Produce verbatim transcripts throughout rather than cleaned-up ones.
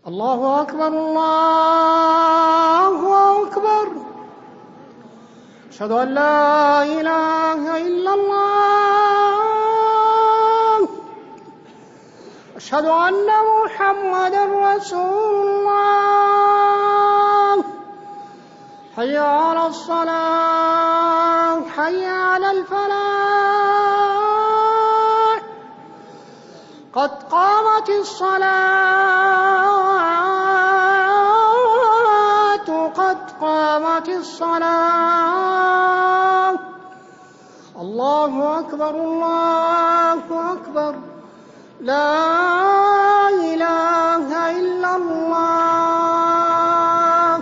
الله أكبر الله أكبر. أشهد أن لا إله إلا الله. أشهد أن محمدا رسول الله. حي على الصلاة حي على الفلاح. قد قامت الصلاة قد قامت الصلاة. الله أكبر الله أكبر. لا إله إلا الله.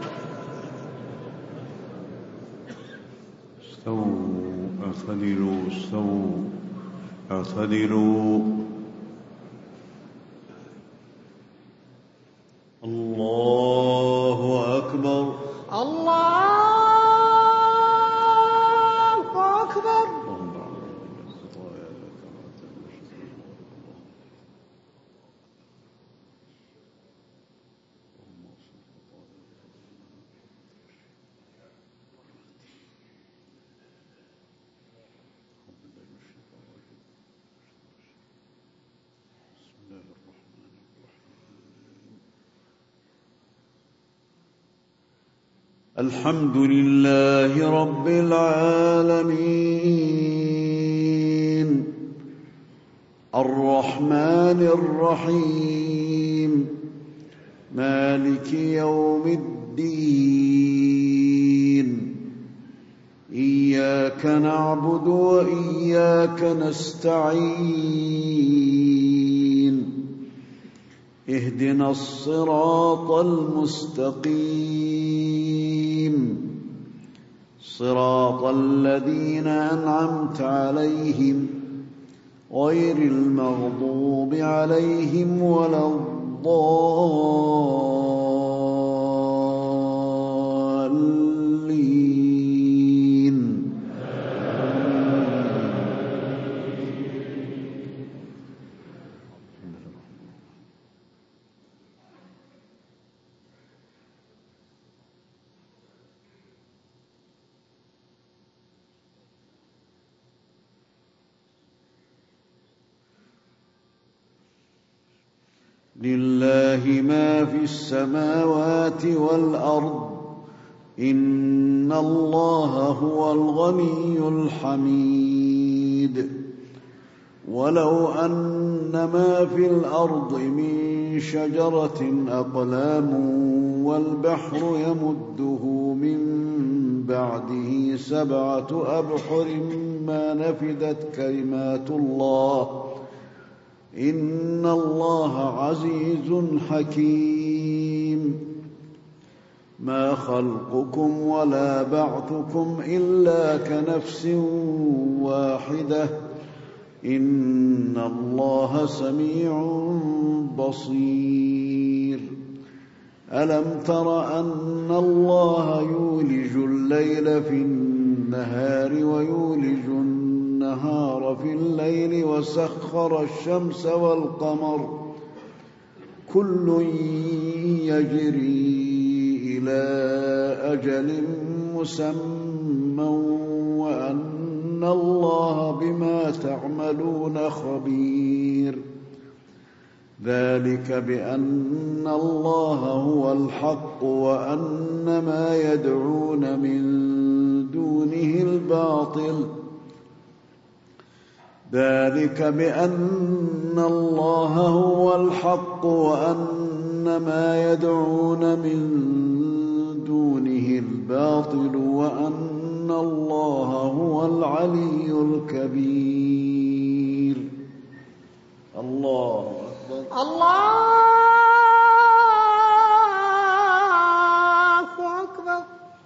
استووا اعتدلوا استووا اعتدلوا. الله أكبر الله أكبر. الحمد لله رب العالمين الرحمن الرحيم مالك يوم الدين. إياك نعبد وإياك نستعين. اهدنا الصراط المستقيم صراط الذين أنعمت عليهم غير المغضوب عليهم ولا الضالين. لله ما في السماوات والأرض. إن الله هو الغني الحميد. ولو أن ما في الأرض من شجرة أقلام والبحر يمده من بعده سبعة أبحر ما نفدت كلمات الله إن الله عزيز حكيم. ما خلقكم ولا بعثكم إلا كنفس واحدة إن الله سميع بصير. ألم تر أن الله يولج الليل في النهار ويولج النهار في الليل وسخر الشمس والقمر كل يجري إلى أجل مسمى وأن الله بما تعملون خبير. ذلك بأن الله هو الحق وأن ما يدعون من دونه الباطل. ذلك بأن الله هو الحق وأن ما يدعون من دونه الباطل وأن الله هو العلي الكبير. الله أكبر. الله أكبر.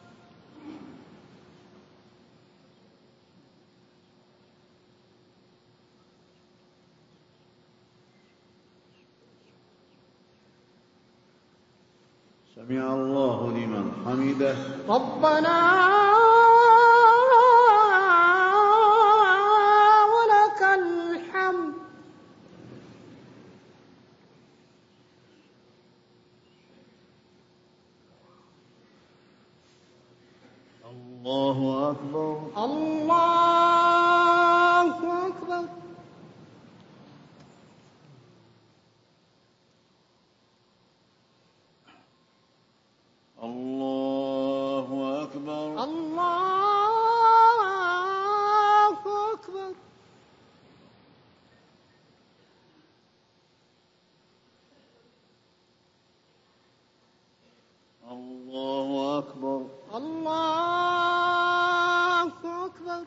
سمع الله لمن حمده. ربنا ولك الحمد. الله أكبر. الله أكبر. الله أكبر. الله أكبر. الله أكبر. الله أكبر.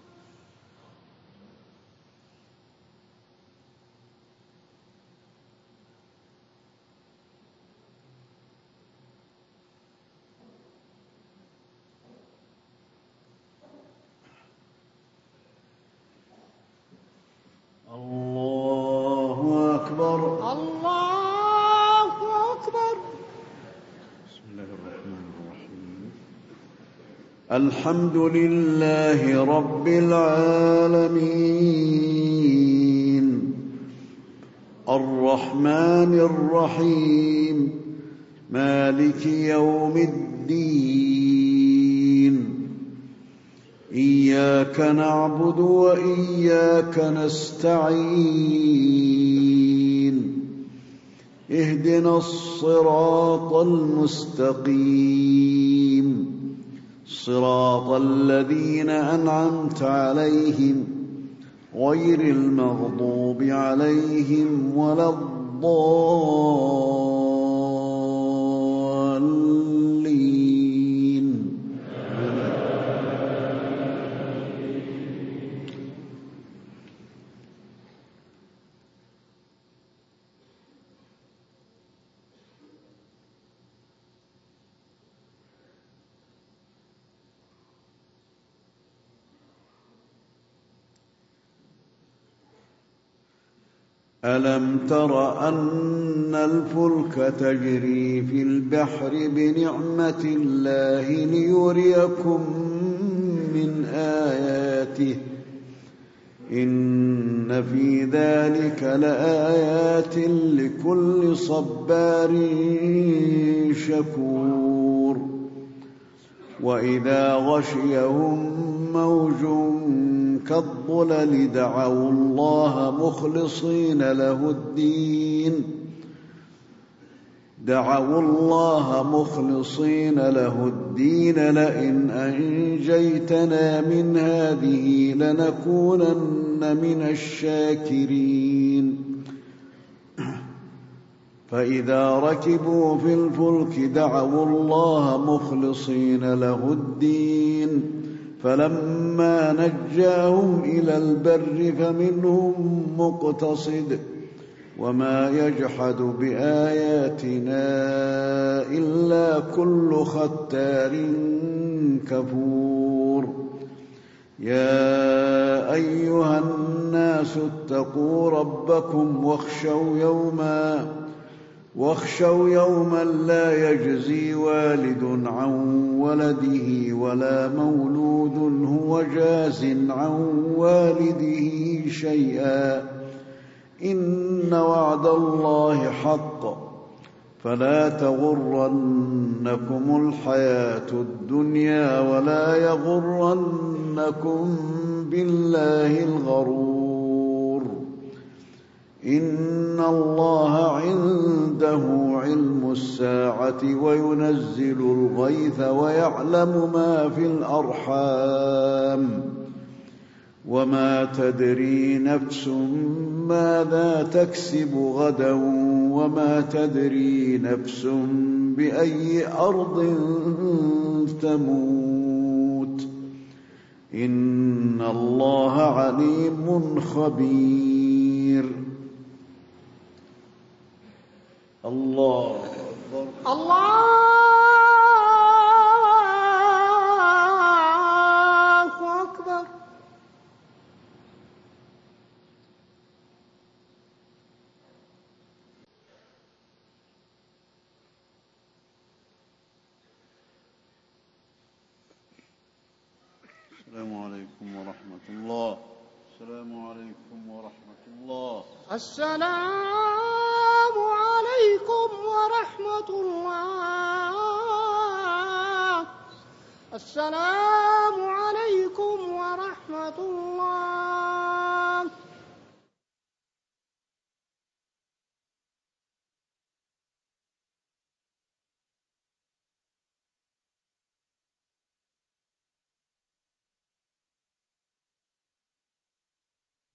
الله أكبر. الله أكبر. بسم الله الرحمن الرحيم. الحمد لله رب العالمين الرحمن الرحيم مالك يوم الدين إياك نعبد وإياك نستعين اهدنا الصراط المستقيم صراط الذين أنعمت عليهم غير المغضوب عليهم ولا الضالين. ألم تر أن الفلك تجري في البحر بنعمة الله ليريكم من آياته إن في ذلك لآيات لكل صبار شكور. وإذا غشيهم موج كالظلل دعوا الله مخلصين له الدين دعوا الله مخلصين له الدين لئن أنجيتنا من هذه لنكونن من الشاكرين. فإذا ركبوا في الفلك دعوا الله مخلصين له الدين فلما نجاهم إلى البر فمنهم مقتصد وما يجحد بآياتنا إلا كل ختار كفور. يا أيها الناس اتقوا ربكم واخشوا يوما واخشوا يوما لا يجزي والد عن ولده ولا مولود هو جاز عن والده شيئا إن وعد الله حق فلا تغرنكم الحياة الدنيا ولا يغرنكم بالله الغرور. إن الله عنده علم الساعة وينزل الغيث ويعلم ما في الأرحام وما تدري نفس ماذا تكسب غدا وما تدري نفس بأي أرض تموت إن الله عليم خبير. الله أكبر. الله أكبر. السلام عليكم ورحمة الله. السلام عليكم ورحمة الله. السلام عليكم ورحمة الله. السلام عليكم ورحمة الله